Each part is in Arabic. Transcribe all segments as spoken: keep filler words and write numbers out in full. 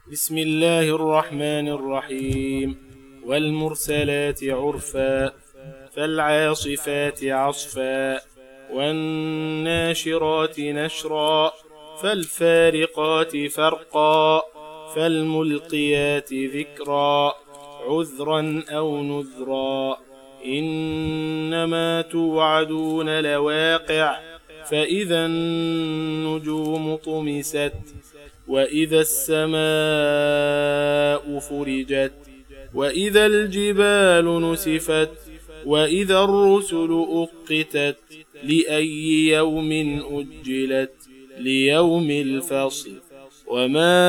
بسم الله الرحمن الرحيم. والمرسلات عرفا فالعاصفات عصفا والناشرات نشرا فالفارقات فرقا فالملقيات ذكرا عذرا أو نذرا إنما توعدون لواقع فإذا النجوم طمست وإذا السماء فرجت وإذا الجبال نسفت وإذا الرسل أقتت لأي يوم أجلت ليوم الفصل وما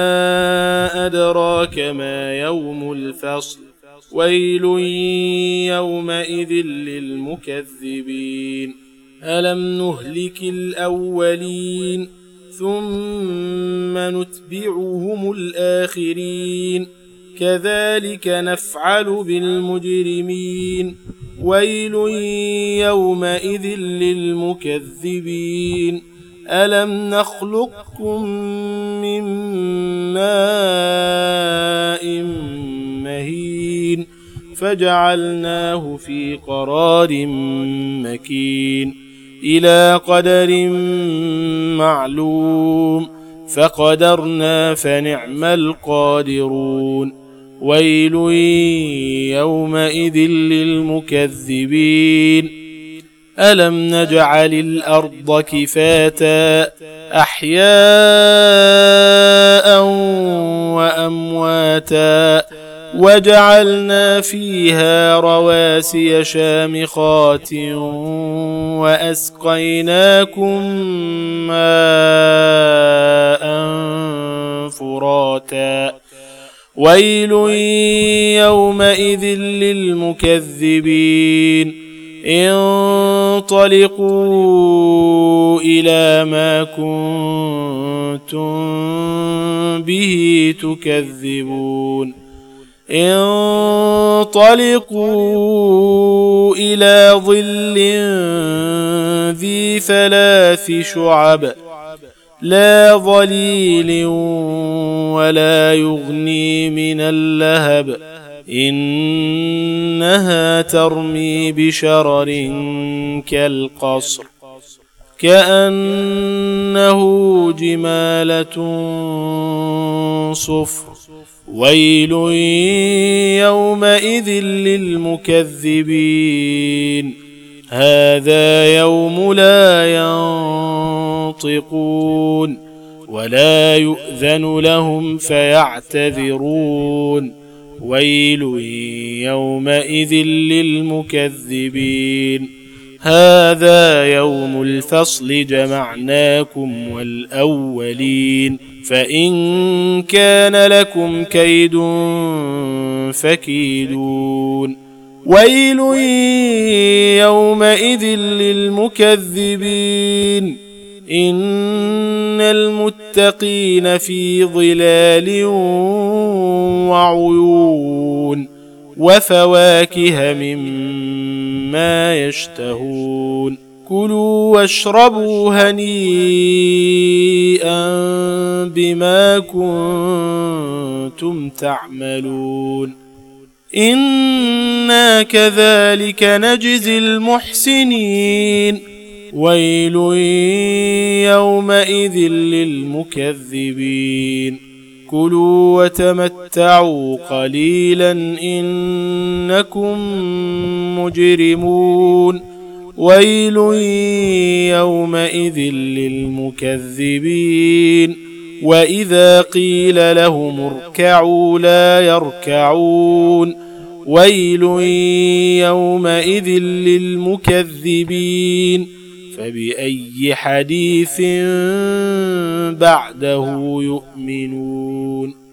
أدراك ما يوم الفصل ويل يومئذ للمكذبين ألم نهلك الأولين ثم نتبعهم الآخرين كذلك نفعل بالمجرمين ويل يومئذ للمكذبين ألم نخلقكم من ماء مهين فجعلناه في قرار مكين إلى قدر معلوم فقدرنا فنعم القادرون ويل يومئذ للمكذبين ألم نجعل الأرض كفاتا أحياء وأمواتا وجعلنا فيها رواسي شامخات وأسقيناكم ماء فراتا ويل يومئذ للمكذبين انطلقوا إلى ما كنتم به تكذبون انطلقوا إلى ظل ذي ثلاث شعب لا ظليل ولا يغني من اللهب إنها ترمي بشرر كالقصر كأنه جمالة صفر ويل يومئذ للمكذبين هذا يوم لا ينطقون ولا يؤذن لهم فيعتذرون ويل يومئذ للمكذبين هذا يوم الفصل جمعناكم والأولين فإن كان لكم كيد فكيدون ويل يومئذ للمكذبين إن المتقين في ظلال وعيون وفواكه مما يشتهون كلوا واشربوا هنيئا بما كنتم تعملون إنا كذلك نجزي المحسنين ويل يومئذ للمكذبين كلوا وتمتعوا قليلا إنكم مجرمون ويل يومئذ للمكذبين وإذا قيل لهم اركعوا لا يركعون ويل يومئذ للمكذبين فبأي حديث بعده يؤمنون